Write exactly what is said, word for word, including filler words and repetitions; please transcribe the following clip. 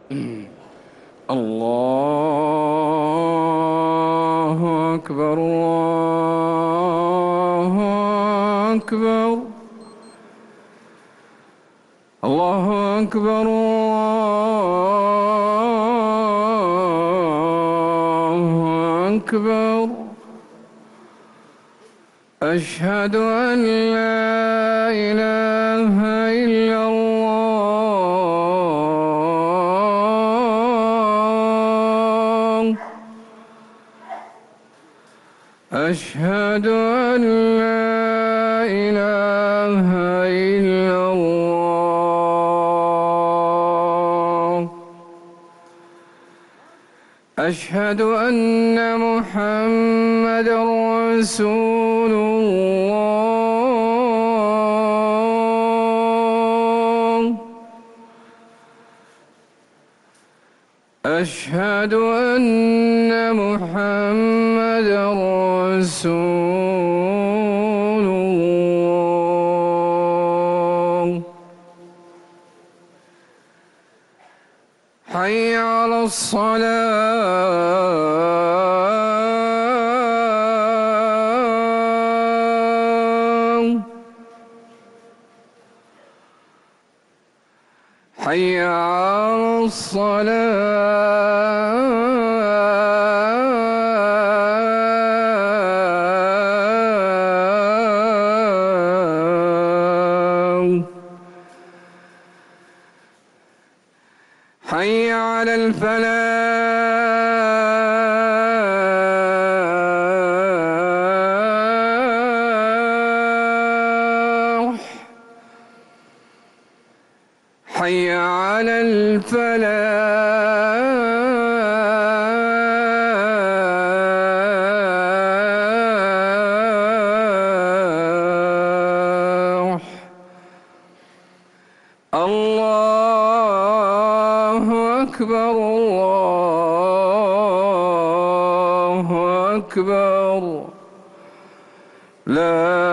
الله أكبر الله أكبر الله أكبر الله أكبر. أشهد أن لا إله إلا الله. أشهد أن لا إله إلا الله. أشهد أن محمدًا رسول الله. أشهد أن محمدًا رسول الله. حي على الصلاة. حي على الصلاة. حي على الفلاح. حي على الفلاح. الله أكبر الله أكبر. لا